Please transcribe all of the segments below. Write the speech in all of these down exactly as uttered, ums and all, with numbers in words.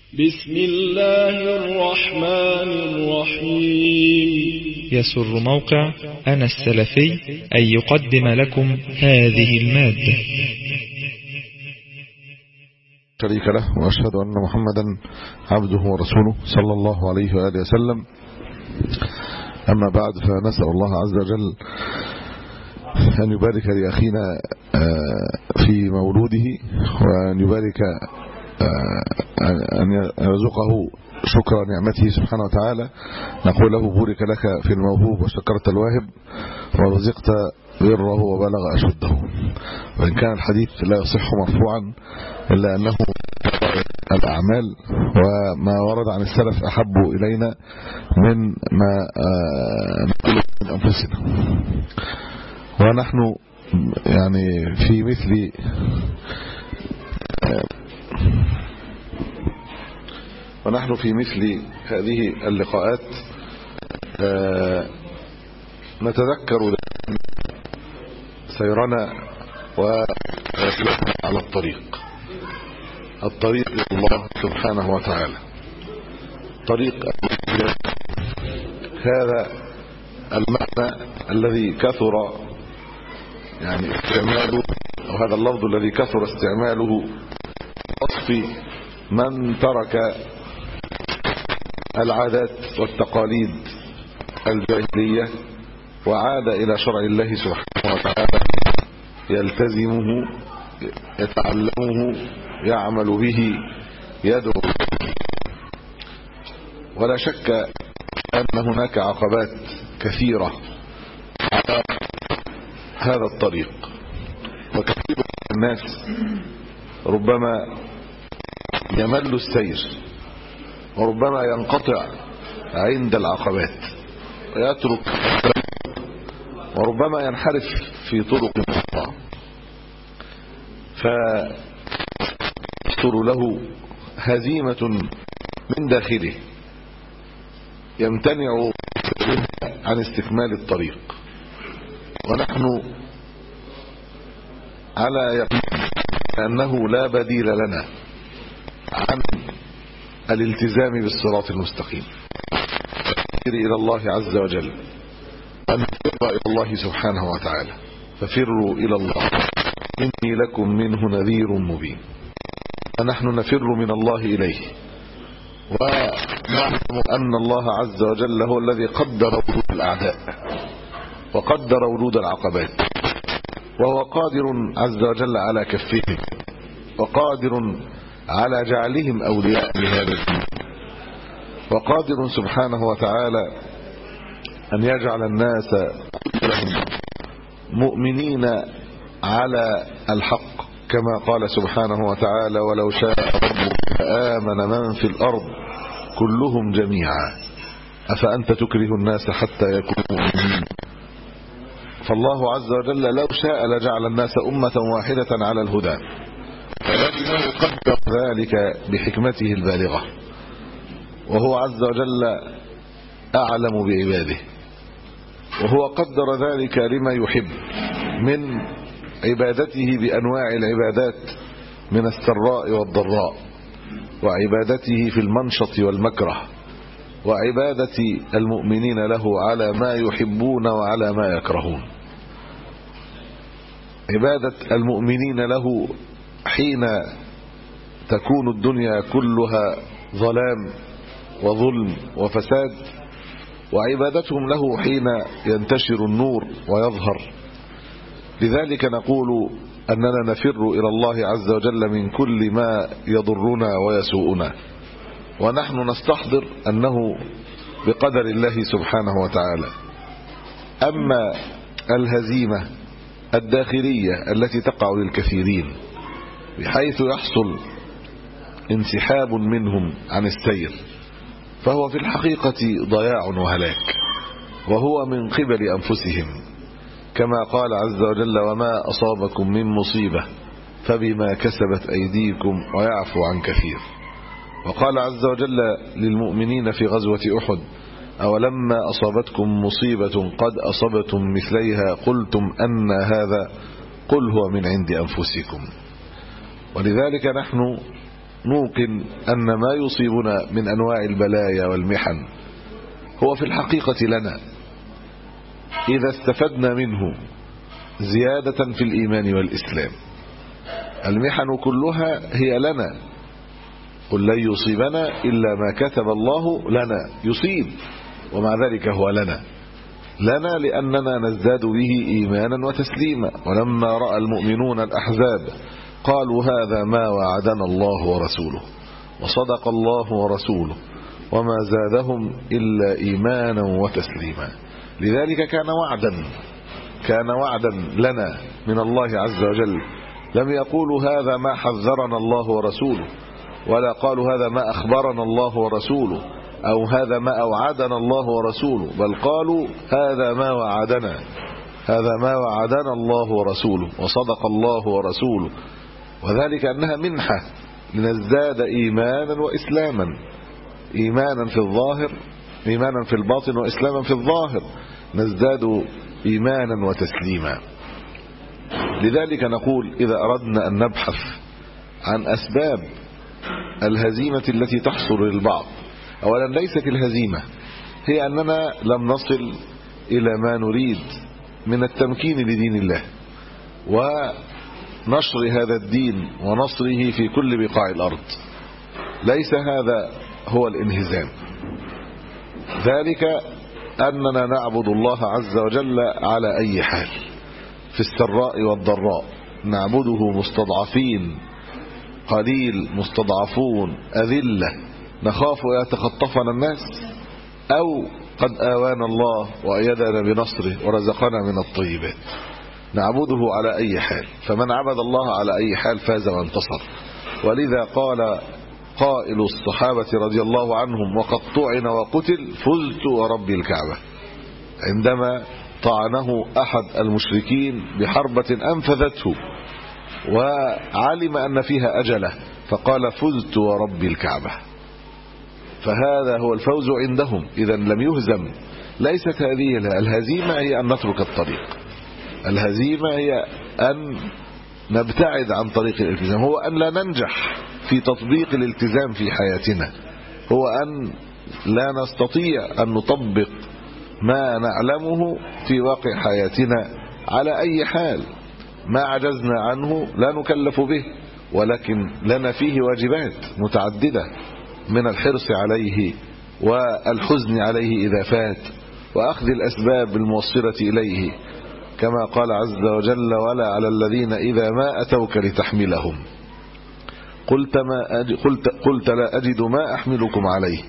بسم الله الرحمن الرحيم. يسر موقع أنا السلفي أن يقدم لكم هذه المادة. شريك له، وأشهد أن محمدا عبده ورسوله صلى الله عليه وآله وسلم. أما بعد، فنسأل الله عز وجل أن يبارك لأخينا في مولوده، وأن يبارك أن يرزقه شكر نعمته سبحانه وتعالى. نقول له بورك لك في الموهوب وشكرت الواهب ورزقت بره وبلغ أشده. وإن كان الحديث لا يصح مرفوعا إلا أنه الأعمال وما ورد عن السلف أحب إلينا من ما نقول من أنفسنا. ونحن يعني في مثل ونحن في مثل هذه اللقاءات نتذكر سيرنا ورسلنا على الطريق الطريق إلى الله سبحانه وتعالى. طريق هذا المعنى الذي كثر يعني استعماله، أو هذا اللفظ الذي كثر استعماله وصف من ترك العادات والتقاليد الجاهلية وعاد إلى شرع الله سبحانه وتعالى، يلتزمه، يتعلمه، يعمل به، يدعو. ولا شك أن هناك عقبات كثيرة على هذا الطريق، وكثير من الناس ربما يمل السير، وربما ينقطع عند العقبات ويترك، وربما ينحرف في طرق أخرى، فتصدر له هزيمة من داخله يمتنع عن استكمال الطريق. ونحن على يقين أنه لا بديل لنا عن الالتزام بالصراط المستقيم، إلى الله عز وجل، أن نفر إلى الله سبحانه وتعالى. ففروا إلى الله إني لكم منه نذير مبين. ونحن نفر من الله إليه، ونعلم أن الله عز وجل هو الذي قدر ورود الأعداء وقدر ورود العقبات، وهو قادر عز وجل على كفهم، وقادر على جعلهم أولياء لهذا الدين، وقادر سبحانه وتعالى أن يجعل الناس كلهم مؤمنين على الحق، كما قال سبحانه وتعالى: ولو شاء ربك آمن من في الأرض كلهم جميعا أفأنت تكره الناس حتى يكونوا مؤمنين. فالله عز وجل لو شاء لجعل الناس أمة واحدة على الهدى، ولكنه قدر ذلك بحكمته البالغة، وهو عز وجل أعلم بعباده، وهو قدر ذلك لما يحب من عبادته بأنواع العبادات من السراء والضراء، وعبادته في المنشط والمكره، وعبادة المؤمنين له على ما يحبون وعلى ما يكرهون. عبادة المؤمنين له حين تكون الدنيا كلها ظلام وظلم وفساد، وعبادتهم له حين ينتشر النور ويظهر. لذلك نقول أننا نفر إلى الله عز وجل من كل ما يضرنا ويسوءنا، ونحن نستحضر أنه بقدر الله سبحانه وتعالى. أما الهزيمة الداخلية التي تقع للكثيرين بحيث يحصل انسحاب منهم عن السير، فهو في الحقيقة ضياع وهلاك، وهو من قبل أنفسهم، كما قال عز وجل: وما أصابكم من مصيبة فبما كسبت أيديكم ويعفو عن كثير. وقال عز وجل للمؤمنين في غزوة أحد: أولما أصابتكم مصيبة قد أصبتم مثليها قلتم أن هذا قل هو من عند أنفسكم. ولذلك نحن نوقن أن ما يصيبنا من أنواع البلايا والمحن هو في الحقيقة لنا إذا استفدنا منه زيادة في الإيمان والإسلام. المحن كلها هي لنا، قل لن يصيبنا إلا ما كتب الله لنا، يصيب ومع ذلك هو لنا لنا لأننا نزداد به إيمانا وتسليما. ولما رأى المؤمنون الأحزاب قالوا هذا ما وعدنا الله ورسوله وصدق الله ورسوله وما زادهم إلا إيمانا وتسليما. لذلك كان وعدا كان وعدا لنا من الله عز وجل. لم يقولوا هذا ما حذرنا الله ورسوله، ولا قالوا هذا ما أخبرنا الله ورسوله، أو هذا ما أوعدنا الله ورسوله، بل قالوا هذا ما وعدنا هذا ما وعدنا الله ورسوله وصدق الله ورسوله. وذلك أنها منحة لنزداد إيمانا وإسلاما، إيمانا في الظاهر إيمانا في الباطن وإسلاما في الظاهر، نزداد إيمانا وتسليما. لذلك نقول إذا أردنا أن نبحث عن أسباب الهزيمة التي تحصل للبعض، أولا ليست الهزيمة هي أننا لم نصل إلى ما نريد من التمكين لدين الله ونشر هذا الدين ونصره في كل بقاع الأرض. ليس هذا هو الانهزام، ذلك أننا نعبد الله عز وجل على أي حال، في السراء والضراء نعبده مستضعفين، قليل مستضعفون أذلة، نخاف يتخطفنا الناس، أو قد آوانا الله وأيدنا بنصره ورزقنا من الطيبات. نعبده على أي حال، فمن عبد الله على أي حال فاز وانتصر. ولذا قال قائل الصحابة رضي الله عنهم وقد طعن وقتل فزت ورب الكعبة، عندما طعنه أحد المشركين بحربة أنفذته وعلم أن فيها أجله فقال فزت ورب الكعبة. فهذا هو الفوز عندهم، إذا لم يهزم. ليست هذه الهزيمة هي أن نترك الطريق، الهزيمة هي أن نبتعد عن طريق الالتزام، هو أن لا ننجح في تطبيق الالتزام في حياتنا، هو أن لا نستطيع أن نطبق ما نعلمه في واقع حياتنا على أي حال. ما عجزنا عنه لا نكلف به، ولكن لنا فيه واجبات متعددة من الحرص عليه والحزن عليه إذا فات، وأخذ الأسباب الموصلة إليه، كما قال عز وجل ولا على الذين إذا ما أتوك لتحملهم قلت, ما أجد قلت, قلت لا أجد ما أحملكم عليه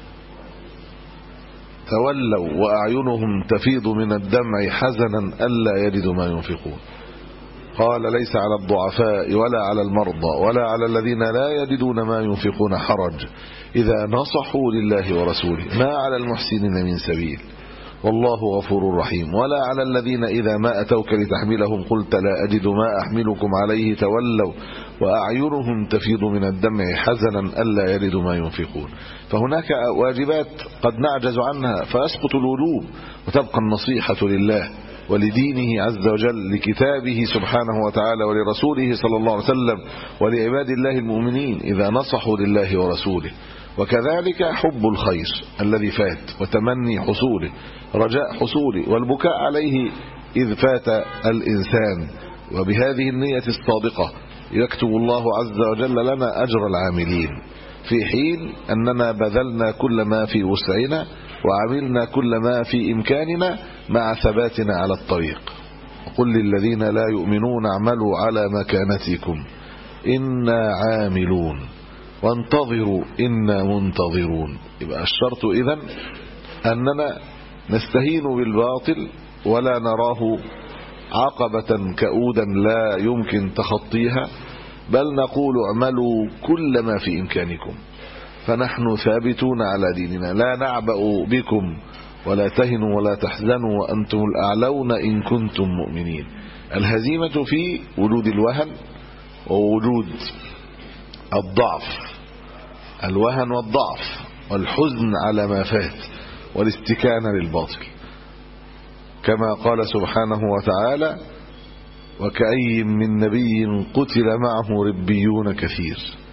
تولوا وأعينهم تفيض من الدمع حزنا ألا يجدوا ما ينفقون. قال ليس على الضعفاء ولا على المرضى ولا على الذين لا يجدون ما ينفقون حرج إذا نصحوا لله ورسوله ما على المحسنين من سبيل والله غفور رحيم. ولا على الذين إذا ما أتوك لتحملهم قلت لا أجد ما أحملكم عليه تولوا وأعينهم تفيض من الدمع حزنا ألا يجدوا ما ينفقون. فهناك واجبات قد نعجز عنها فيسقط الوجوب، وتبقى النصيحة لله ولدينه عز وجل، لكتابه سبحانه وتعالى ولرسوله صلى الله عليه وسلم ولعباد الله المؤمنين إذا نصحوا لله ورسوله. وكذلك حب الخير الذي فات وتمني حصوله، رجاء حصوله والبكاء عليه إذ فات الإنسان. وبهذه النية الصادقة يكتب الله عز وجل لنا أجر العاملين، في حين أننا بذلنا كل ما في وسعنا وعملنا كل ما في إمكاننا مع ثباتنا على الطريق. قل للذين لا يؤمنون اعملوا على مكانتكم إنا عاملون وانتظروا إنا منتظرون. يبقى الشرط إذن أننا نستهين بالباطل ولا نراه عقبة كؤودا لا يمكن تخطيها، بل نقول اعملوا كل ما في إمكانكم فنحن ثابتون على ديننا، لا نعبأ بكم ولا تهنوا ولا تحزنوا وأنتم الأعلون إن كنتم مؤمنين. الهزيمة في وجود الوهن ووجود الضعف، الوهن والضعف والحزن على ما فات والاستكانة للباطل، كما قال سبحانه وتعالى وكأي من نبي قتل معه ربيون كثير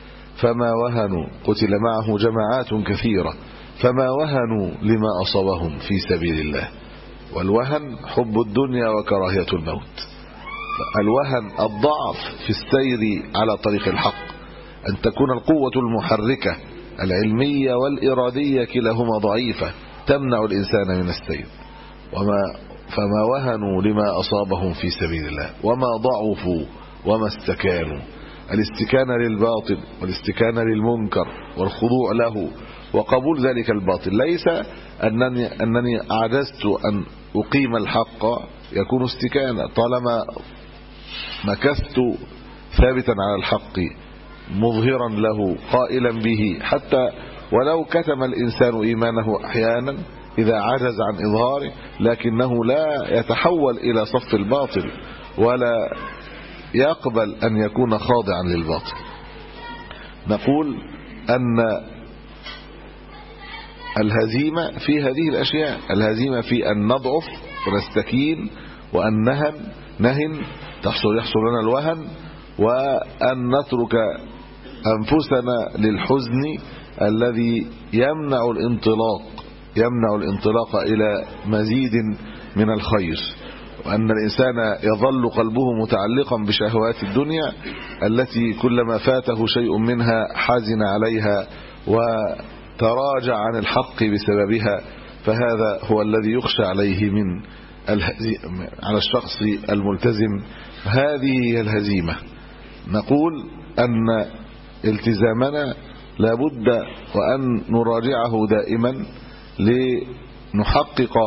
فما وهنوا، قتل معه جماعات كثيرة فما وهنوا لما أصابهم في سبيل الله. والوهن حب الدنيا وكراهية الموت. الوهن الضعف في السير على طريق الحق، أن تكون القوة المحركة العلمية والإرادية كلاهما ضعيفة تمنع الإنسان من السير. وما فما وهنوا لما أصابهم في سبيل الله وما ضعفوا وما استكانوا. الاستكانة للباطل والاستكانة للمنكر والخضوع له وقبول ذلك الباطل، ليس أنني, أنني عجزت أن أقيم الحق يكون استكانة، طالما مكثت ثابتا على الحق مظهرا له قائلا به، حتى ولو كتم الإنسان إيمانه أحيانا إذا عجز عن إظهاره، لكنه لا يتحول إلى صف الباطل ولا يقبل أن يكون خاضعا للباطل. نقول أن الهزيمة في هذه الأشياء، الهزيمة في أن نضعف ونستكين وأن نهن نهن تحصل يحصل لنا الوهن، وأن نترك أنفسنا للحزن الذي يمنع الانطلاق يمنع الانطلاق إلى مزيد من الخير، وأن الإنسان يظل قلبه متعلقا بشهوات الدنيا التي كلما فاته شيء منها حزن عليها وتراجع عن الحق بسببها، فهذا هو الذي يخشى عليه من على الشخص الملتزم. هذه هي الهزيمة. نقول أن التزامنا لابد وأن نراجعه دائما لنحقق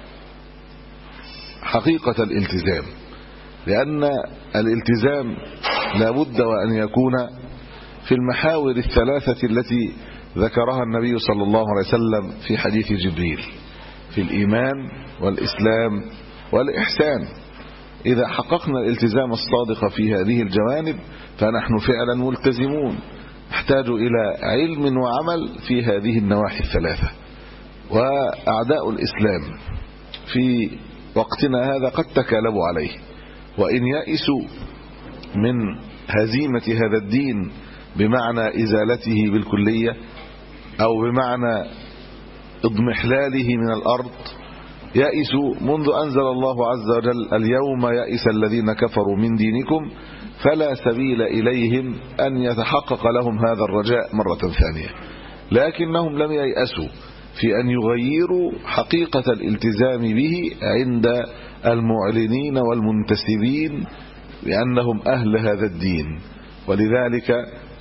حقيقة الالتزام، لأن الالتزام لابد وأن يكون في المحاور الثلاثة التي ذكرها النبي صلى الله عليه وسلم في حديث جبريل، في الإيمان والإسلام والإحسان. إذا حققنا الالتزام الصادق في هذه الجوانب فنحن فعلا ملتزمون، نحتاج إلى علم وعمل في هذه النواحي الثلاثة. وأعداء الإسلام في وقتنا هذا قد تكالبوا عليه، وإن يأسوا من هزيمة هذا الدين بمعنى إزالته بالكلية أو بمعنى اضمحلاله من الأرض، يأسوا منذ أنزل الله عز وجل اليوم يأس الذين كفروا من دينكم فلا سبيل إليهم أن يتحقق لهم هذا الرجاء مرة ثانية. لكنهم لم ييأسوا في أن يغيروا حقيقة الالتزام به عند المعلنين والمنتسبين بأنهم أهل هذا الدين، ولذلك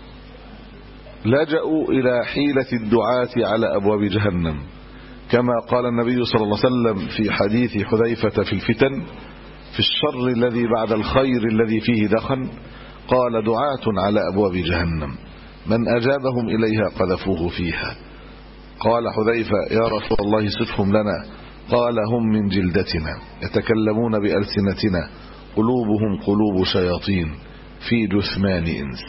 لجأوا إلى حيلة الدعاة على أبواب جهنم، كما قال النبي صلى الله عليه وسلم في حديث حذيفة في الفتن في الشر الذي بعد الخير الذي فيه دخن، قال دعاة على أبواب جهنم من أجابهم إليها قذفوه فيها. قال حذيفة يا رسول الله صفهم لنا، قال هم من جلدتنا يتكلمون بألسنتنا قلوبهم قلوب شياطين في جثمان إنس.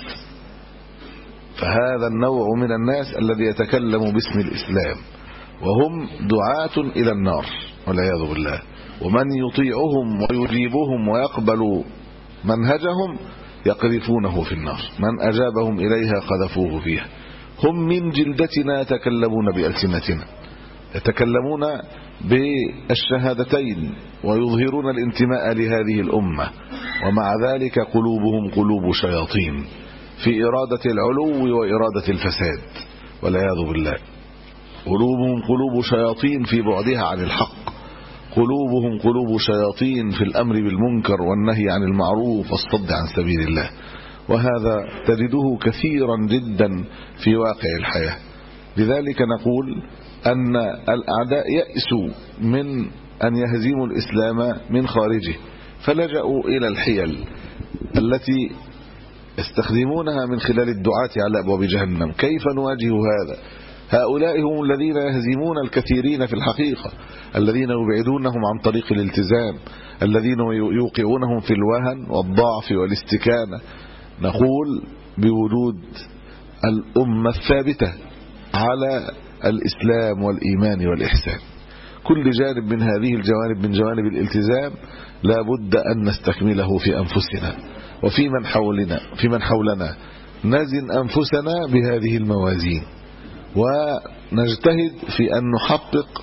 فهذا النوع من الناس الذي يتكلم باسم الإسلام وهم دعاة إلى النار والعياذ بالله، ومن يطيعهم ويجيبهم ويقبل منهجهم يقذفونه في النار، من أجابهم إليها قذفوه فيها. هم من جلدتنا يتكلمون بألسنتنا، يتكلمون بالشهادتين ويظهرون الانتماء لهذه الأمة، ومع ذلك قلوبهم قلوب شياطين في إرادة العلو وإرادة الفساد والعياذ بالله. قلوبهم قلوب شياطين في بعدها عن الحق، قلوبهم قلوب شياطين في الأمر بالمنكر والنهي عن المعروف والصد عن سبيل الله. وهذا تجده كثيرا جدا في واقع الحياة. لذلك نقول أن الأعداء يأسوا من أن يهزموا الإسلام من خارجه، فلجأوا إلى الحيل التي يستخدمونها من خلال الدعاة على أبواب جهنم. كيف نواجه هذا؟ هؤلاء هم الذين يهزمون الكثيرين في الحقيقة، الذين يبعدونهم عن طريق الالتزام، الذين يوقعونهم في الوهن والضعف والاستكانة. نقول بوجود الأمة الثابتة على الإسلام والإيمان والإحسان، كل جانب من هذه الجوانب من جوانب الالتزام لا بد أن نستكمله في أنفسنا وفي من حولنا في من حولنا نزن أنفسنا بهذه الموازين، ونجتهد في أن نحقق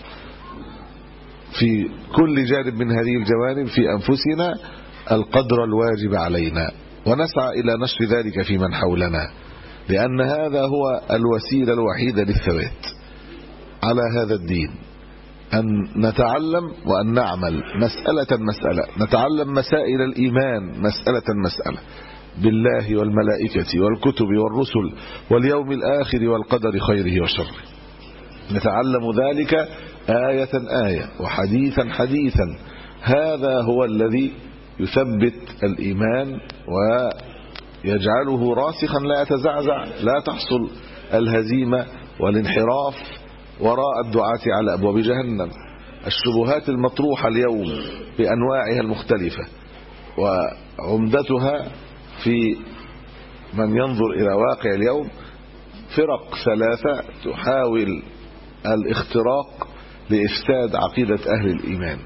في كل جانب من هذه الجوانب في أنفسنا القدر الواجب علينا، ونسعى إلى نشر ذلك في من حولنا، لأن هذا هو الوسيلة الوحيدة للثبات على هذا الدين، أن نتعلم وأن نعمل مسألة مسألة، نتعلم مسائل الإيمان مسألة مسألة بالله والملائكة والكتب والرسل واليوم الآخر والقدر خيره وشره، نتعلم ذلك آية آية وحديثا حديثا. هذا هو الذي يثبت الإيمان ويجعله راسخا لا يتزعزع، لا تحصل الهزيمة والانحراف وراء الدعاة على أبواب جهنم. الشبهات المطروحة اليوم بأنواعها المختلفة وعمدتها في من ينظر إلى واقع اليوم فرق ثلاثة تحاول الاختراق لإفساد عقيدة أهل الإيمان: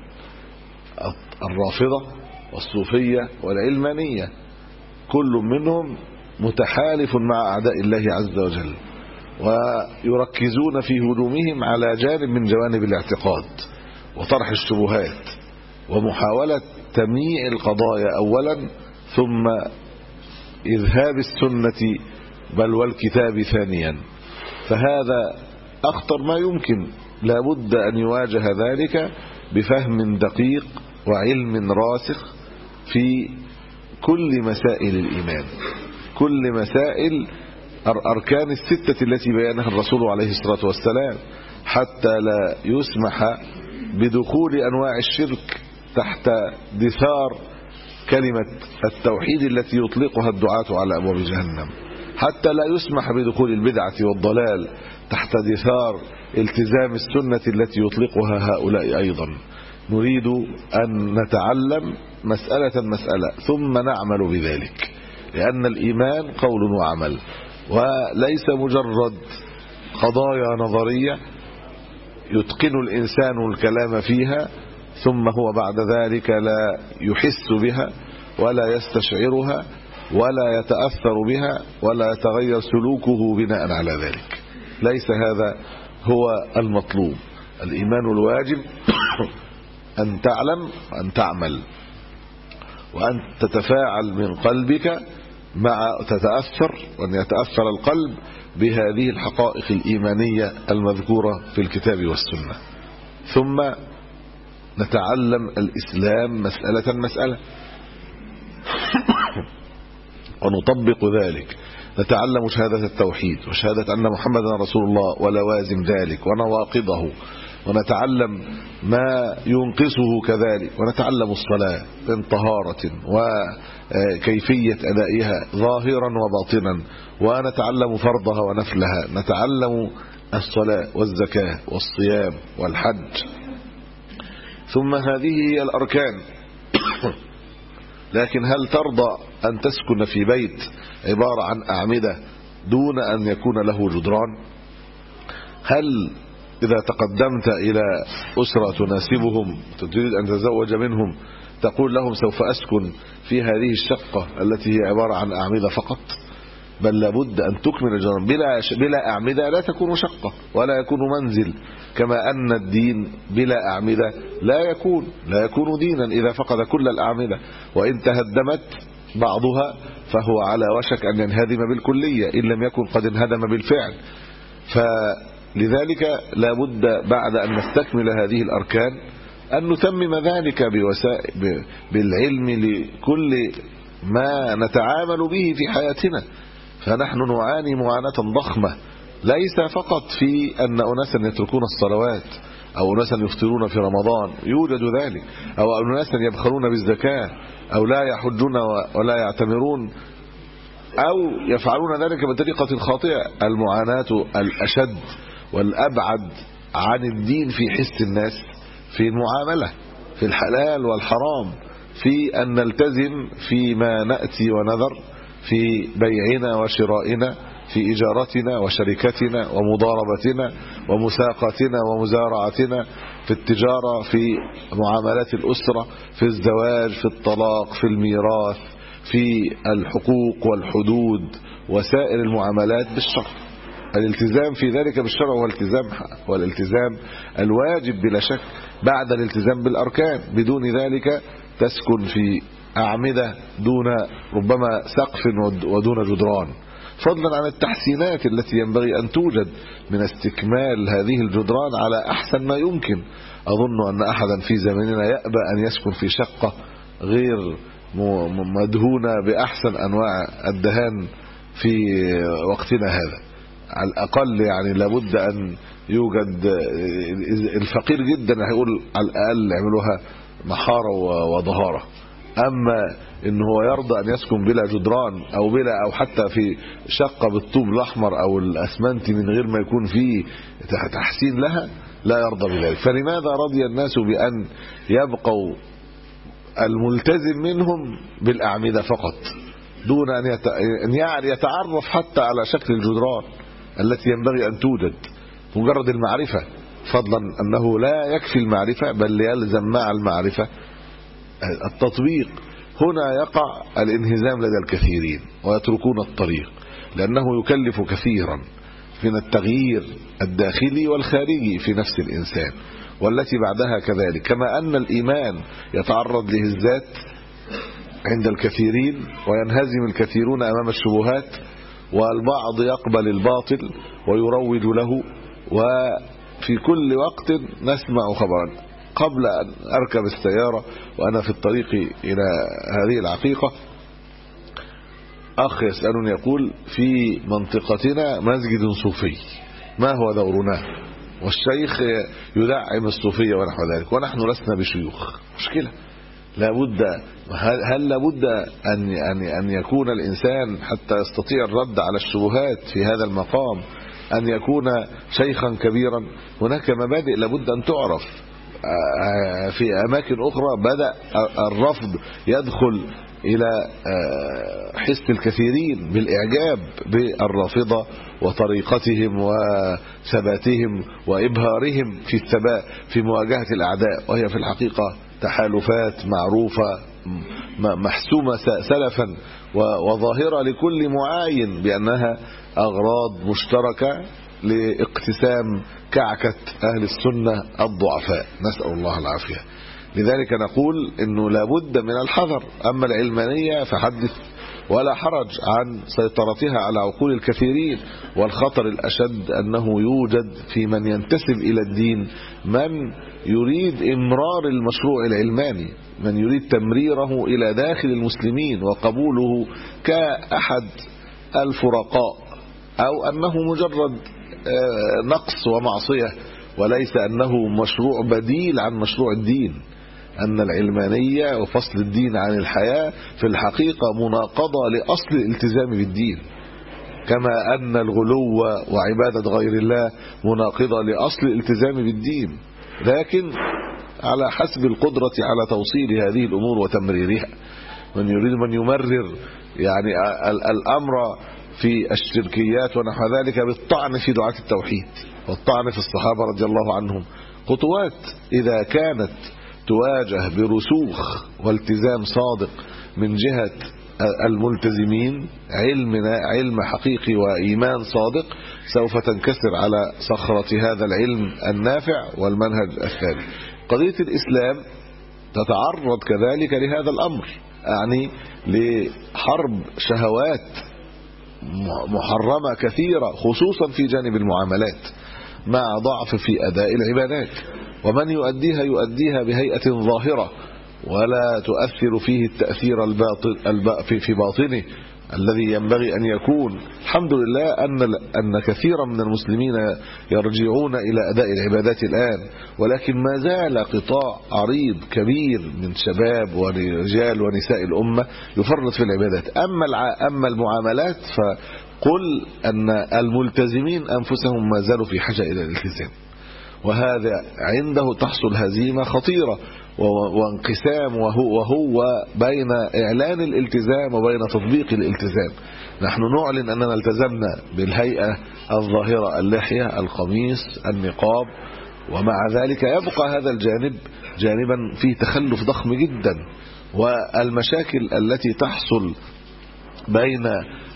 الرافضة والصوفية والعلمانية، كل منهم متحالف مع أعداء الله عز وجل، ويركزون في هجومهم على جانب من جوانب الاعتقاد وطرح الشبهات ومحاولة تمييع القضايا أولا، ثم إذهاب السنة بل والكتاب ثانيا. فهذا أخطر ما يمكن، لابد أن يواجه ذلك بفهم دقيق وعلم راسخ في كل مسائل الإيمان، كل مسائل الأركان الستة التي بيانها الرسول عليه الصلاة والسلام، حتى لا يسمح بدخول أنواع الشرك تحت دثار كلمة التوحيد التي يطلقها الدعاة على أبواب جهنم، حتى لا يسمح بدخول البدعة والضلال تحت دثار التزام السنة التي يطلقها هؤلاء أيضا. نريد أن نتعلم مسألة مسألة ثم نعمل بذلك، لأن الإيمان قول وعمل، وليس مجرد قضايا نظرية يتقن الإنسان الكلام فيها ثم هو بعد ذلك لا يحس بها ولا يستشعرها ولا يتأثر بها ولا يتغير سلوكه بناء على ذلك. ليس هذا هو المطلوب. الإيمان الواجب أن تعلم وأن تعمل وأن تتفاعل من قلبك مع تتأثر، وأن يتأثر القلب بهذه الحقائق الإيمانية المذكورة في الكتاب والسنة. ثم نتعلم الإسلام مسألة مسألة ونطبق ذلك، نتعلم شهادة التوحيد وشهادة أن محمدا رسول الله ولوازم ذلك ونواقضه، ونتعلم ما ينقصه كذلك، ونتعلم الصلاة من طهارة وكيفية أدائها ظاهرا وباطنا، ونتعلم فرضها ونفلها، نتعلم الصلاة والزكاة والصيام والحج. ثم هذه هي الأركان. لكن هل ترضى أن تسكن في بيت عبارة عن أعمدة دون أن يكون له جدران؟ هل إذا تقدمت إلى أسرة تناسبهم تريد أن تتزوج منهم تقول لهم سوف أسكن في هذه الشقة التي هي عبارة عن أعمدة فقط؟ بل لابد أن تكمل الجدران. بلا بلا أعمدة لا تكون شقة ولا يكون منزل، كما أن الدين بلا أعمدة لا يكون لا يكون دينا إذا فقد كل الأعمدة، وإن تهدمت بعضها فهو على وشك أن ينهدم بالكلية إن لم يكن قد انهدم بالفعل. فلذلك لابد بعد أن نستكمل هذه الأركان أن نتمم ذلك بوسائل بالعلم لكل ما نتعامل به في حياتنا. فنحن نعاني معاناة ضخمة، ليس فقط في أن أناسا يتركون الصلوات أو أناسا يفطرون في رمضان، يوجد ذلك، أو أناسا يبخلون بالزكاة أو لا يحجون ولا يعتمرون أو يفعلون ذلك بطريقة خاطئة. المعاناة الأشد والأبعد عن الدين في حس الناس في المعاملة، في الحلال والحرام، في أن نلتزم فيما نأتي ونذر، في بيعنا وشرائنا، في إجارتنا وشركتنا ومضاربتنا ومساقتنا ومزارعتنا، في التجارة، في معاملات الأسرة، في الزواج، في الطلاق، في الميراث، في الحقوق والحدود وسائر المعاملات بالشرع. الالتزام في ذلك بالشرع هو التزام هو الالتزام الواجب بلا شك بعد الالتزام بالأركان. بدون ذلك تسكن في أعمدة دون ربما سقف ودون جدران، فضلا عن التحسينات التي ينبغي أن توجد من استكمال هذه الجدران على أحسن ما يمكن. أظن أن أحدا في زماننا يأبى أن يسكن في شقة غير مدهونة بأحسن أنواع الدهان في وقتنا هذا. على الأقل يعني لابد أن يوجد، الفقير جدا هيقول على الأقل يعملوها محارة وظهارة. أما إن هو يرضى أن يسكن بلا جدران أو بلا أو حتى في شقة بالطوب الأحمر أو الأسمنتي من غير ما يكون فيه تحسين لها، لا يرضى بذلك. فلماذا رضي الناس بأن يبقوا الملتزم منهم بالأعمدة فقط دون أن يتعرف حتى على شكل الجدران التي ينبغي أن توجد؟ مجرد المعرفة، فضلا أنه لا يكفي المعرفة بل يلزم مع المعرفة التطبيق. هنا يقع الانهزام لدى الكثيرين ويتركون الطريق، لأنه يكلف كثيرا من التغيير الداخلي والخارجي في نفس الإنسان، والتي بعدها كذلك. كما أن الإيمان يتعرض لهزات عند الكثيرين وينهزم الكثيرون أمام الشبهات، والبعض يقبل الباطل ويروج له. وفي كل وقت نسمع خبرا. قبل أن أركب السيارة وأنا في الطريق إلى هذه العقيقة، أخ يسألني يقول: في منطقتنا مسجد صوفي، ما هو دورنا؟ والشيخ يدعم الصوفية ونحو ذلك، ونحن لسنا بشيوخ. مشكلة. لابد هل لابد أن أن أن يكون الإنسان حتى يستطيع الرد على الشبهات في هذا المقام أن يكون شيخا كبيرا؟ هناك مبادئ لابد أن تعرف. في أماكن أخرى بدأ الرفض يدخل إلى حس الكثيرين بالإعجاب بالرافضة وطريقتهم وثباتهم وإبهارهم في الثبات في مواجهة الأعداء، وهي في الحقيقة تحالفات معروفة محسومة سلفا وظاهرة لكل معاين بأنها أغراض مشتركة لاقتسام كعكة أهل السنة الضعفاء، نسأل الله العافية. لذلك نقول إنه لابد من الحذر. أما العلمانية فحدث ولا حرج عن سيطرتها على عقول الكثيرين، والخطر الأشد أنه يوجد في من ينتسب إلى الدين من يريد إمرار المشروع العلماني، من يريد تمريره إلى داخل المسلمين وقبوله كأحد الفرقاء، أو أنه مجرد نقص ومعصية وليس أنه مشروع بديل عن مشروع الدين. أن العلمانية وفصل الدين عن الحياة في الحقيقة مناقضة لأصل الالتزام بالدين، كما أن الغلو وعبادة غير الله مناقضة لأصل الالتزام بالدين، لكن على حسب القدرة على توصيل هذه الأمور وتمريرها. من يريد من يمرر يعني الأمر في الشركيات ونحو ذلك بالطعن في دعاة التوحيد والطعن في الصحابة رضي الله عنهم، خطوات إذا كانت تواجه برسوخ والتزام صادق من جهة الملتزمين، علمنا علم حقيقي وإيمان صادق، سوف تنكسر على صخرة هذا العلم النافع والمنهج الثاني. قضية الإسلام تتعرض كذلك لهذا الأمر، يعني لحرب شهوات محرمة كثيرة خصوصا في جانب المعاملات، مع ضعف في أداء العبادات، ومن يؤديها يؤديها بهيئة ظاهرة ولا تؤثر فيه التأثير الباطل في باطنه الذي ينبغي أن يكون. الحمد لله أن أن كثيرا من المسلمين يرجعون إلى أداء العبادات الآن، ولكن ما زال قطاع عريض كبير من شباب ورجال ونساء الأمة يفرط في العبادات. أما أما المعاملات فقل أن الملتزمين أنفسهم ما زالوا في حاجة إلى الالتزام، وهذا عنده تحصل هزيمة خطيرة وانقسام وهو, وهو بين إعلان الالتزام وبين تطبيق الالتزام. نحن نعلن أننا التزمنا بالهيئة الظاهرة، اللحية، القميص، النقاب، ومع ذلك يبقى هذا الجانب جانبا فيه تخلف ضخم جدا، والمشاكل التي تحصل بين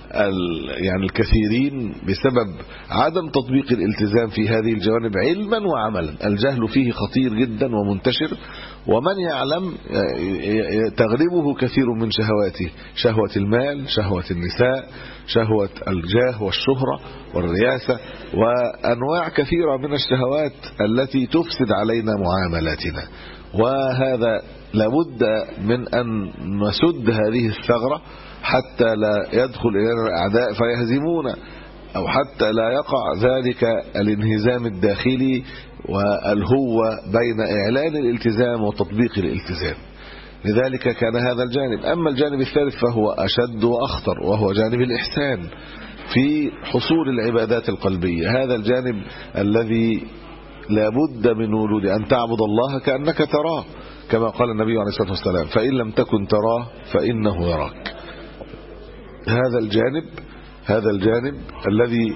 يعني الكثيرين بسبب عدم تطبيق الالتزام في هذه الجوانب علما وعملا. الجهل فيه خطير جدا ومنتشر، ومن يعلم تغلبه كثير من شهواته، شهوة المال، شهوة النساء، شهوة الجاه والشهرة والرياسة، وأنواع كثيرة من الشهوات التي تفسد علينا معاملاتنا. وهذا لابد من أن نسد هذه الثغرة حتى لا يدخل إلينا الأعداء فيهزمونا، أو حتى لا يقع ذلك الانهزام الداخلي والهوة بين إعلان الالتزام وتطبيق الالتزام. لذلك كان هذا الجانب. أما الجانب الثالث فهو أشد وأخطر، وهو جانب الإحسان في حصول العبادات القلبية. هذا الجانب الذي لابد من وجود أن تعبد الله كأنك تراه، كما قال النبي عليه الصلاة والسلام: فإن لم تكن تراه فإنه يراك. هذا الجانب هذا الجانب الذي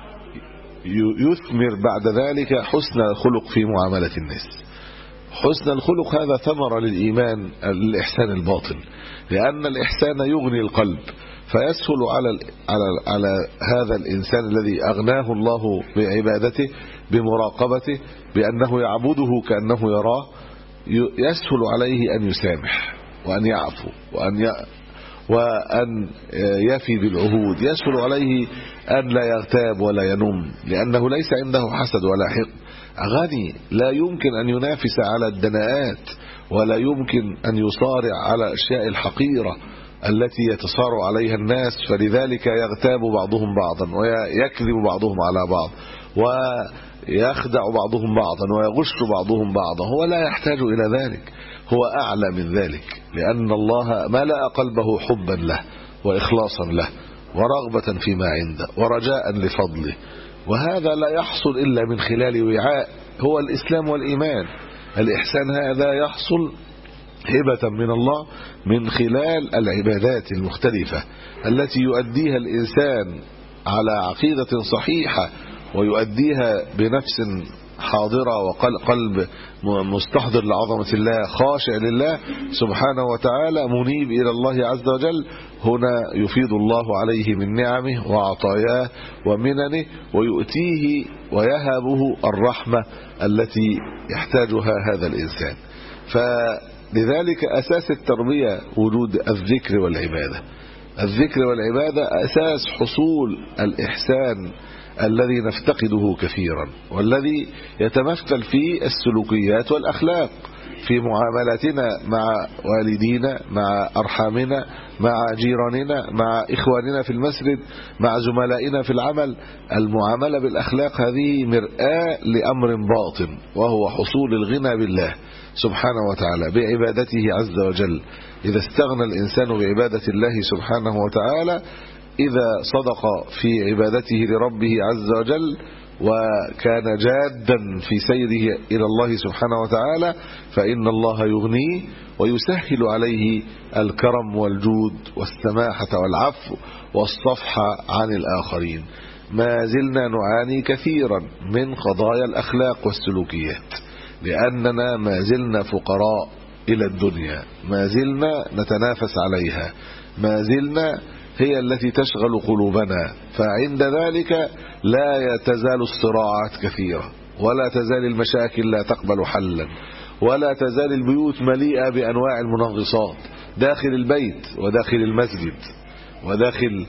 يثمر بعد ذلك حسن الخلق في معاملة الناس. حسن الخلق هذا ثمرة للإيمان، الإحسان الباطن، لأن الإحسان يغني القلب، فيسهل على على على هذا الإنسان الذي أغناه الله بعبادته، بمراقبته، بأنه يعبده كأنه يراه، يسهل عليه أن يسامح وأن يعفو وأن ي... وأن يفي بالعهود. يسهل عليه أن لا يغتاب ولا ينم، لأنه ليس عنده حسد ولا حقد. غني، لا يمكن أن ينافس على الدناءات، ولا يمكن أن يصارع على الأشياء الحقيرة التي يتصارع عليها الناس. فلذلك يغتاب بعضهم بعضا، ويكذب بعضهم على بعض، ويخدع بعضهم بعضا، ويغش بعضهم بعضا. هو لا يحتاج إلى ذلك، هو أعلى من ذلك، لأن الله ملأ قلبه حبا له وإخلاصا له ورغبة فيما عنده ورجاء لفضله. وهذا لا يحصل إلا من خلال وعاء هو الإسلام والإيمان. الإحسان هذا يحصل هبة من الله من خلال العبادات المختلفة التي يؤديها الإنسان على عقيدة صحيحة، ويؤديها بنفس حاضرة وقلب مستحضر لعظمة الله، خاشع لله سبحانه وتعالى، منيب إلى الله عز وجل. هنا يفيض الله عليه من نعمه وعطاياه ومننه، ويؤتيه ويهبه الرحمة التي يحتاجها هذا الإنسان. فلذلك أساس التربية وجود الذكر والعبادة. الذكر والعبادة أساس حصول الإحسان الذي نفتقده كثيرا، والذي يتمثل في السلوكيات والأخلاق في معاملاتنا مع والدينا، مع أرحامنا، مع جيراننا، مع إخواننا في المسجد، مع زملائنا في العمل. المعاملة بالأخلاق هذه مرآة لأمر باطن، وهو حصول الغنى بالله سبحانه وتعالى بعبادته عز وجل. إذا استغنى الإنسان بعبادة الله سبحانه وتعالى، إذا صدق في عبادته لربه عز وجل، وكان جادا في سيره إلى الله سبحانه وتعالى، فإن الله يغنيه ويسهل عليه الكرم والجود والسماحة والعفو والصفحة عن الآخرين. ما زلنا نعاني كثيرا من قضايا الأخلاق والسلوكيات، لأننا ما زلنا فقراء إلى الدنيا، ما زلنا نتنافس عليها، ما زلنا هي التي تشغل قلوبنا. فعند ذلك لا تزال الصراعات كثيرة، ولا تزال المشاكل لا تقبل حلا، ولا تزال البيوت مليئة بأنواع المنغصات داخل البيت وداخل المسجد وداخل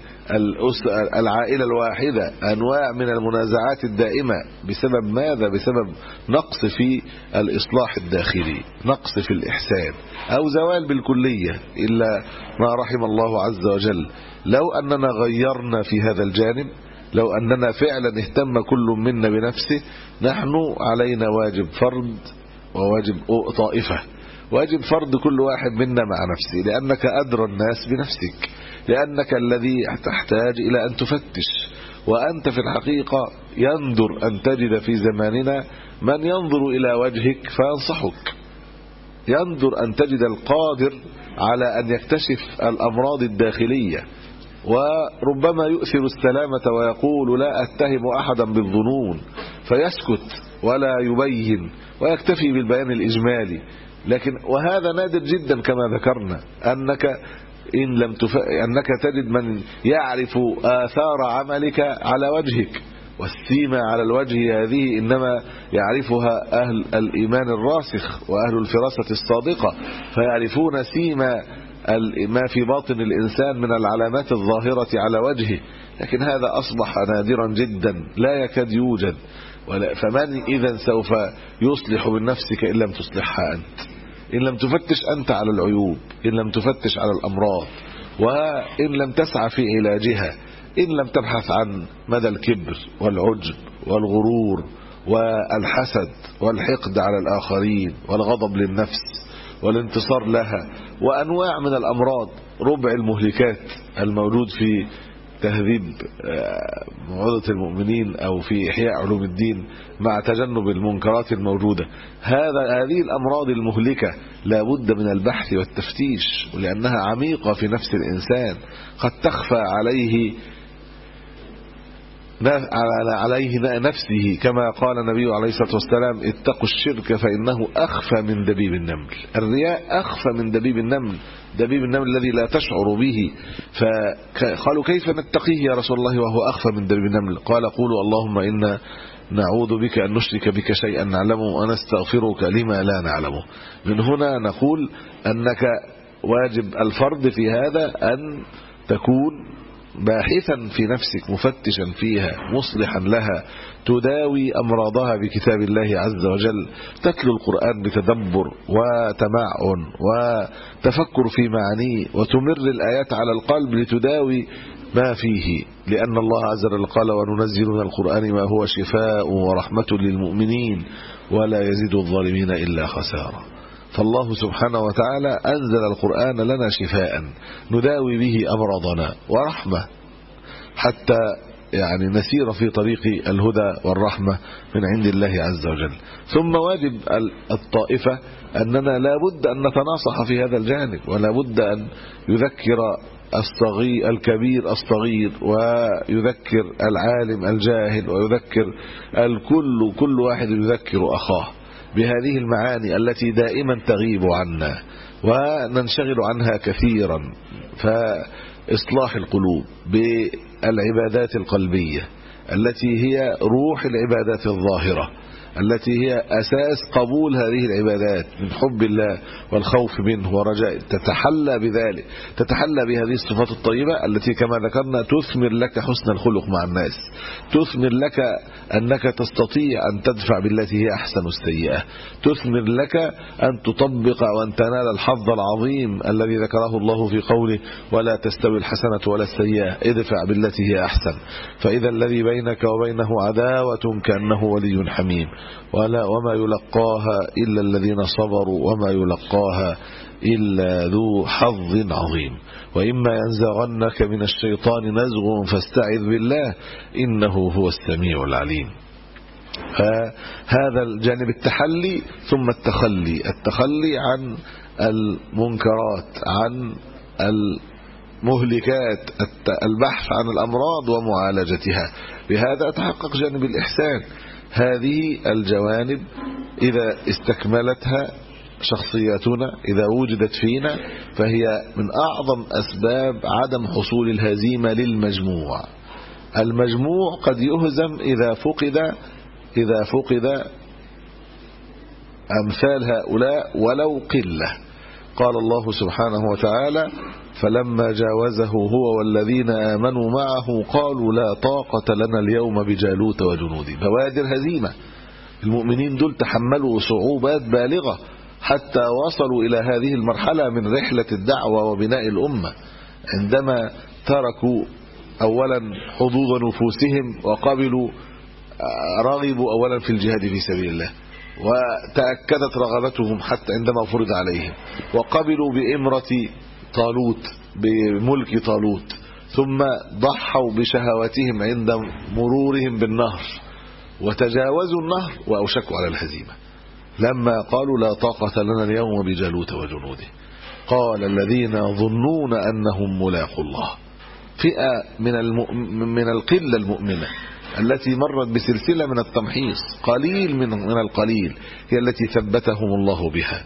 العائلة الواحدة، أنواع من المنازعات الدائمة. بسبب ماذا؟ بسبب نقص في الإصلاح الداخلي، نقص في الإحسان، أو زوال بالكلية إلا ما رحم الله عز وجل. لو أننا غيرنا في هذا الجانب، لو أننا فعلا اهتم كل منا بنفسه، نحن علينا واجب فرد وواجب طائفة. واجب فرد كل واحد منا مع نفسه، لأنك أدرى الناس بنفسك، لأنك الذي تحتاج إلى أن تفتش. وأنت في الحقيقة يندر أن تجد في زماننا من ينظر إلى وجهك فينصحك، يندر أن تجد القادر على أن يكتشف الأمراض الداخلية، وربما يؤثر السلامة ويقول لا أتهم أحدا بالظنون، فيسكت ولا يبين ويكتفي بالبيان الإجمالي. لكن وهذا نادر جدا كما ذكرنا، أنك إن لم تف... أنك تجد من يعرف آثار عملك على وجهك، والسيمة على الوجه هذه إنما يعرفها أهل الإيمان الراسخ وأهل الفراسة الصادقة، فيعرفون سيمة ما في باطن الإنسان من العلامات الظاهرة على وجهه، لكن هذا أصبح نادرا جدا لا يكاد يوجد. فمن إذن سوف يصلح من نفسك إن لم تصلحها أنت، إن لم تفتش أنت على العيوب، إن لم تفتش على الأمراض، وإن لم تسعى في علاجها، إن لم تبحث عن مدى الكبر والعجب والغرور والحسد والحقد على الآخرين والغضب للنفس والانتصار لها وأنواع من الأمراض، ربع المهلكات الموجود في تهذيب موعظة المؤمنين أو في إحياء علوم الدين مع تجنب المنكرات الموجودة. هذا هذه الأمراض المهلكة لا بد من البحث والتفتيش، ولأنها عميقة في نفس الإنسان، قد تخفى عليه عليه نفسه، كما قال النبي عليه الصلاة والسلام: اتقوا الشرك فإنه أخفى من دبيب النمل. الرياء أخفى من دبيب النمل، دبيب النمل الذي لا تشعر به. فقالوا: كيف نتقيه يا رسول الله وهو أخفى من دبيب النمل؟ قال: قولوا اللهم إنا نعوذ بك أن نشرك بك شيئا نعلمه ونستغفرك لما لا نعلمه. من هنا نقول أنك واجب الفرض في هذا أن تكون باحثا في نفسك، مفتشا فيها، مصلحا لها، تداوي أمراضها بكتاب الله عز وجل، تتلو القرآن بتدبر وتمعن وتفكر في معانيه، وتمر الآيات على القلب لتداوي ما فيه، لأن الله عز وجل قال: وننزل من القرآن ما هو شفاء ورحمة للمؤمنين ولا يزيد الظالمين إلا خسارة. فالله سبحانه وتعالى أنزل القرآن لنا شفاء نداوي به أمراضنا ورحمة حتى يعني نسير في طريق الهدى والرحمة من عند الله عز وجل. ثم واجب الطائفة أننا لا بد أن نتناصح في هذا الجانب، ولا بد أن يذكر الصغير الكبير الصغير، ويذكر العالم الجاهل، ويذكر الكل، كل واحد يذكر أخاه بهذه المعاني التي دائما تغيب عنا وننشغل عنها كثيرا. فإصلاح القلوب بالعبادات القلبية التي هي روح العبادات الظاهرة، التي هي أساس قبول هذه العبادات من حب الله والخوف منه ورجاء، تتحلى بذلك، تتحلى بهذه الصفات الطيبة التي كما ذكرنا تثمر لك حسن الخلق مع الناس، تثمر لك أنك تستطيع أن تدفع بالتي هي أحسن السيئة، تثمر لك أن تطبق وأن تنال الحظ العظيم الذي ذكره الله في قوله: ولا تستوي الحسنة ولا السيئة ادفع بالتي هي أحسن، فإذا الذي بينك وبينه عداوة كأنه ولي حميم، ولا وما يلقاها إلا الذين صبروا وما يلقاها إلا ذو حظ عظيم، وإما ينزغنك من الشيطان نزغ فاستعذ بالله إنه هو السميع العليم. فهذا الجانب التحلي، ثم التخلي، التخلي عن المنكرات، عن المهلكات، البحث عن الأمراض ومعالجتها، بهذا تحقق جانب الإحسان. هذه الجوانب إذا استكملتها شخصياتنا، إذا وجدت فينا، فهي من أعظم أسباب عدم حصول الهزيمة للمجموع. المجموع قد يهزم إذا فقد إذا فقد أمثال هؤلاء ولو قلة. قال الله سبحانه وتعالى: فلما جاوزه هو والذين آمنوا معه قالوا لا طاقة لنا اليوم بجالوت وجنوده. بوادر هزيمة. المؤمنين دول تحملوا صعوبات بالغة حتى وصلوا إلى هذه المرحلة من رحلة الدعوة وبناء الأمة، عندما تركوا أولا حظوظ نفوسهم وقبلوا رغبوا أولا في الجهاد في سبيل الله، وتأكدت رغبتهم حتى عندما فرض عليهم، وقبلوا بإمرة طالوت بملك طالوت، ثم ضحوا بشهواتهم عند مرورهم بالنهر وتجاوزوا النهر وأوشكوا على الهزيمة لما قالوا لا طاقة لنا اليوم بجالوت وجنوده. قال الذين يظنون أنهم ملاقوا الله، فئة من المؤمن من القلة المؤمنة التي مرت بسلسلة من التمحيص، قليل من من القليل هي التي ثبتهم الله بها،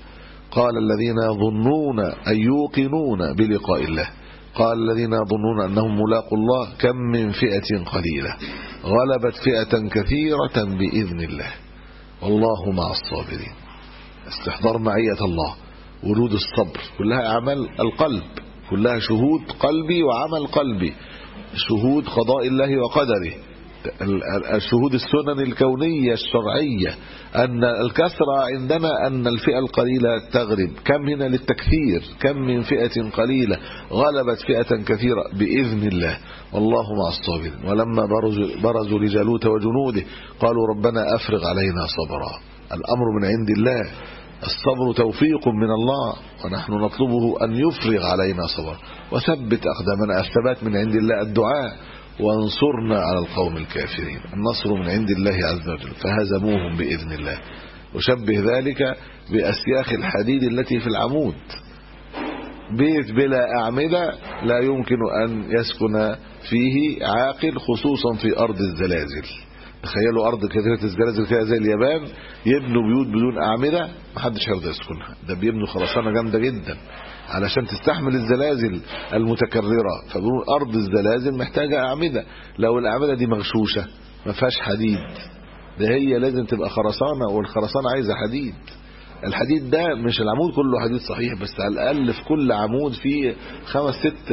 قال الذين يظنون أي يوقنون بلقاء الله، قال الذين يظنون أنهم ملاقوا الله كم من فئة قليلة غلبت فئة كثيرة بإذن الله والله مع الصابرين. استحضار معية الله، ورود الصبر، كلها أعمال القلب، كلها شهود قلبي وعمل قلبي، شهود قضاء الله وقدره، الشهود السنن الكونية الشرعية، أن الكثرة عندنا أن الفئة القليلة تغلب، كم هنا للتكثير، كم من فئة قليلة غلبت فئة كثيرة بإذن الله والله مع الصابرين. ولما برزوا, برزوا لجالوت وجنوده قالوا ربنا أفرغ علينا صبرا. الأمر من عند الله، الصبر توفيق من الله ونحن نطلبه أن يفرغ علينا صبرا وثبت أقدامنا. الثبات من عند الله الدعاء، وانصرنا على القوم الكافرين. النصر من عند الله عز وجل فهزموهم بإذن الله. وشبه ذلك بأسياخ الحديد التي في العمود. بيت بلا أعمدة لا يمكن أن يسكن فيه عاقل، خصوصا في أرض الزلازل. تخيلوا أرض كثيرة الزلازل فيها زي اليابان، يبنوا بيوت بدون أعمدة محدش هيرضى يسكنها، ده بيبنوا خرسانة جامدة جدا علشان تستحمل الزلازل المتكررة. فبيقولوا أرض الزلازل محتاجة أعمدة، لو الأعمدة دي مغشوشة ما فيهاش حديد، ده هي لازم تبقى خرسانة، والخرسانة عايزة حديد. الحديد ده مش العمود كله حديد صحيح، بس على الأقل في كل عمود فيه خمس ست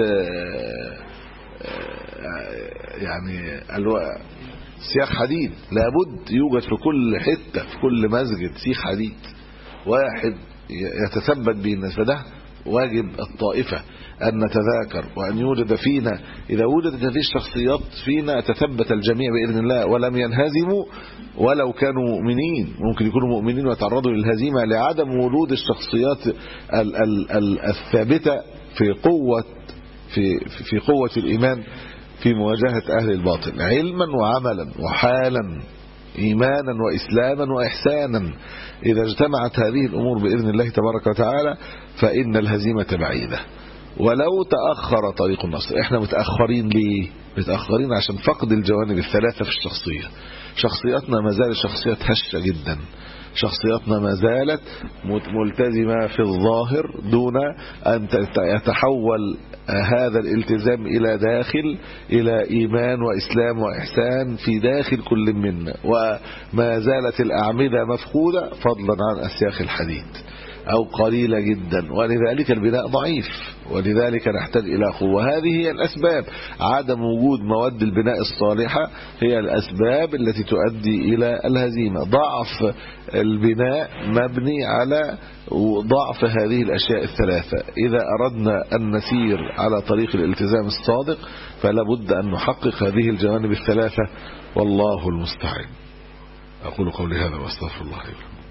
يعني سياخ حديد، لابد يوجد في كل حتة في كل مسجد سيخ حديد واحد يتثبت به الناس. فده واجب الطائفة أن نتذاكر وأن يوجد فينا، إذا وجدت هذه الشخصيات فينا تثبت الجميع بإذن الله ولم ينهزموا ولو كانوا مؤمنين. ممكن يكونوا مؤمنين ويتعرضوا للهزيمة لعدم وجود الشخصيات ال ال ال الثابتة في قوة في في قوة الإيمان في مواجهة أهل الباطل، علما وعملا وحالا، إيمانا وإسلاما وإحسانا. إذا اجتمعت هذه الأمور بإذن الله تبارك وتعالى فإن الهزيمة بعيدة ولو تأخر طريق النصر. احنا متأخرين ليه؟ متأخرين عشان فقد الجوانب الثلاثة في الشخصية. شخصياتنا ما زالت شخصيات هشة جدا، شخصياتنا ما زالت ملتزمة في الظاهر دون أن يتحول هذا الالتزام إلى داخل إلى إيمان وإسلام وإحسان في داخل كل منا، وما زالت الأعمدة مفقودة فضلا عن أسياخ الحديد أو قليلة جدا، ولذلك البناء ضعيف، ولذلك نحتاج إلى قوة. هذه هي الأسباب، عدم وجود مواد البناء الصالحة هي الأسباب التي تؤدي إلى الهزيمة. ضعف البناء مبني على ضعف هذه الأشياء الثلاثة. إذا أردنا أن نسير على طريق الالتزام الصادق فلا بد أن نحقق هذه الجوانب الثلاثة والله المستعان. أقول قولي هذا وأستغفر الله لي.